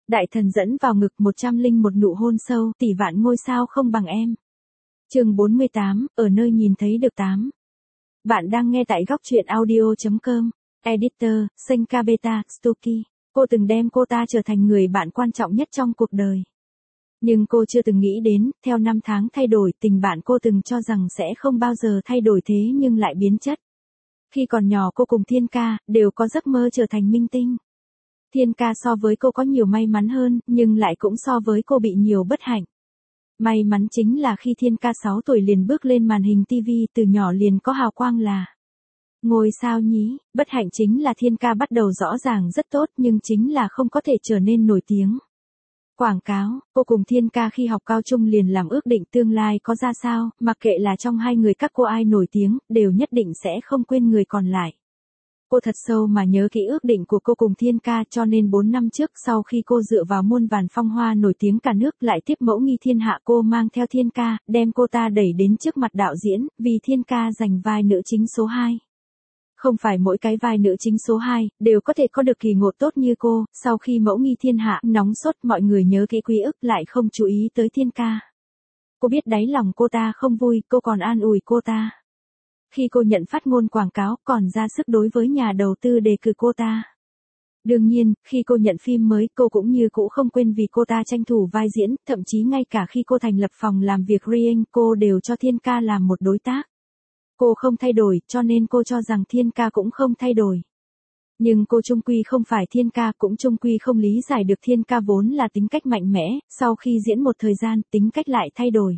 Đại thần dẫn vào ngực 101 nụ hôn sâu, tỷ vạn ngôi sao không bằng em. Chương 48, ở nơi nhìn thấy được 8. Bạn đang nghe tại góc truyện audio.com. Editor, Senka Beta, Stuki. Cô từng đem cô ta trở thành người bạn quan trọng nhất trong cuộc đời. Nhưng cô chưa từng nghĩ đến, theo năm tháng thay đổi, tình bạn cô từng cho rằng sẽ không bao giờ thay đổi thế nhưng lại biến chất. Khi còn nhỏ cô cùng Thiên Ca, đều có giấc mơ trở thành minh tinh. Thiên Ca so với cô có nhiều may mắn hơn, nhưng lại cũng so với cô bị nhiều bất hạnh. May mắn chính là khi Thiên Ca 6 tuổi liền bước lên màn hình TV, từ nhỏ liền có hào quang là ngôi sao nhí. Bất hạnh chính là Thiên Ca bắt đầu rõ ràng rất tốt nhưng chính là không có thể trở nên nổi tiếng. Quảng cáo, cô cùng Thiên Ca khi học cao trung liền làm ước định tương lai có ra sao, mặc kệ là trong hai người các cô ai nổi tiếng, đều nhất định sẽ không quên người còn lại. Cô thật sâu mà nhớ kỹ ước định của cô cùng Thiên Ca, cho nên 4 năm trước sau khi cô dựa vào muôn vàn phong hoa nổi tiếng cả nước lại tiếp mẫu nghi thiên hạ, cô mang theo Thiên Ca, đem cô ta đẩy đến trước mặt đạo diễn, vì Thiên Ca giành vai nữ chính số 2. Không phải mỗi cái vai nữ chính số 2, đều có thể có được kỳ ngộ tốt như cô, sau khi mẫu nghi thiên hạ, nóng sốt mọi người nhớ kỹ ký ức lại không chú ý tới Thiên Ca. Cô biết đáy lòng cô ta không vui, cô còn an ủi cô ta. Khi cô nhận phát ngôn quảng cáo, còn ra sức đối với nhà đầu tư đề cử cô ta. Đương nhiên, khi cô nhận phim mới, cô cũng như cũ không quên vì cô ta tranh thủ vai diễn, thậm chí ngay cả khi cô thành lập phòng làm việc riêng, cô đều cho Thiên Ca làm một đối tác. Cô không thay đổi, cho nên cô cho rằng Thiên Ca cũng không thay đổi. Nhưng cô chung quy không phải Thiên Ca, cũng chung quy không lý giải được Thiên Ca vốn là tính cách mạnh mẽ, sau khi diễn một thời gian, tính cách lại thay đổi.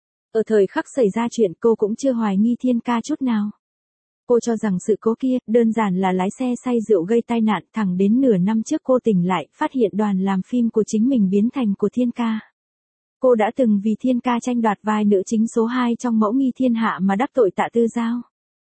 Ở thời khắc xảy ra chuyện cô cũng chưa hoài nghi Thiên Ca chút nào. Cô cho rằng sự cố kia, đơn giản là lái xe say rượu gây tai nạn, thẳng đến nửa năm trước cô tỉnh lại, phát hiện đoàn làm phim của chính mình biến thành của Thiên Ca. Cô đã từng vì Thiên Ca tranh đoạt vai nữ chính số 2 trong mẫu nghi thiên hạ mà đắc tội Tạ Tư Giao.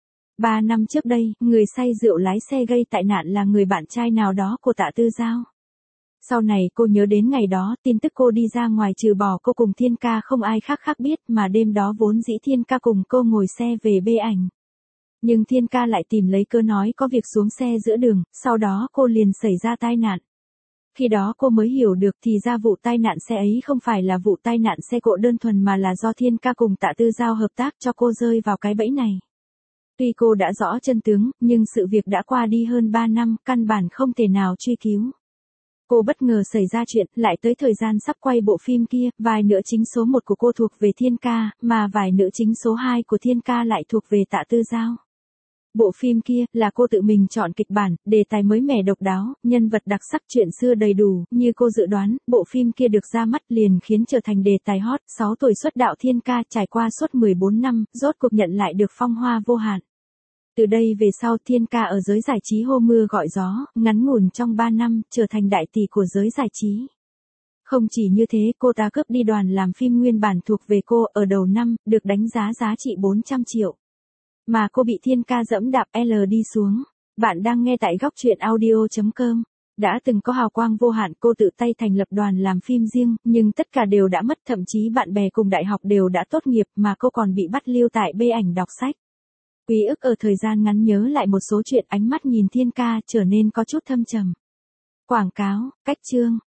3 năm trước đây, người say rượu lái xe gây tai nạn là người bạn trai nào đó của Tạ Tư Giao. Sau này cô nhớ đến ngày đó, tin tức cô đi ra ngoài trừ bỏ cô cùng Thiên Ca không ai khác biết, mà đêm đó vốn dĩ Thiên Ca cùng cô ngồi xe về bê ảnh. Nhưng Thiên Ca lại tìm lấy cớ nói có việc xuống xe giữa đường, sau đó cô liền xảy ra tai nạn. Khi đó cô mới hiểu được thì ra vụ tai nạn xe ấy không phải là vụ tai nạn xe cộ đơn thuần mà là do Thiên Ca cùng Tạ Tư Giao hợp tác cho cô rơi vào cái bẫy này. Tuy cô đã rõ chân tướng, nhưng sự việc đã qua đi hơn 3 năm, căn bản không thể nào truy cứu. Cô bất ngờ xảy ra chuyện, lại tới thời gian sắp quay bộ phim kia, vai nữ chính số 1 của cô thuộc về Thiên Ca, mà vai nữ chính số 2 của Thiên Ca lại thuộc về Tạ Tư Giao. Bộ phim kia, là cô tự mình chọn kịch bản, đề tài mới mẻ độc đáo, nhân vật đặc sắc, chuyện xưa đầy đủ, như cô dự đoán, bộ phim kia được ra mắt liền khiến trở thành đề tài hot. 6 tuổi xuất đạo Thiên Ca trải qua suốt 14 năm, rốt cuộc nhận lại được phong hoa vô hạn. Từ đây về sau Thiên Ca ở giới giải trí hô mưa gọi gió, ngắn ngủn trong 3 năm, trở thành đại tỷ của giới giải trí. Không chỉ như thế, cô ta cướp đi đoàn làm phim nguyên bản thuộc về cô, ở đầu năm, được đánh giá giá trị 400 triệu. Mà cô bị Thiên Ca dẫm đạp L đi xuống. Bạn đang nghe tại góc truyện audio.com. Đã từng có hào quang vô hạn, cô tự tay thành lập đoàn làm phim riêng, nhưng tất cả đều đã mất, thậm chí bạn bè cùng đại học đều đã tốt nghiệp mà cô còn bị bắt lưu tại bê ảnh đọc sách. Ký ức ở thời gian ngắn nhớ lại một số chuyện, ánh mắt nhìn Thiên Ca trở nên có chút thâm trầm. Quảng cáo, cách chương,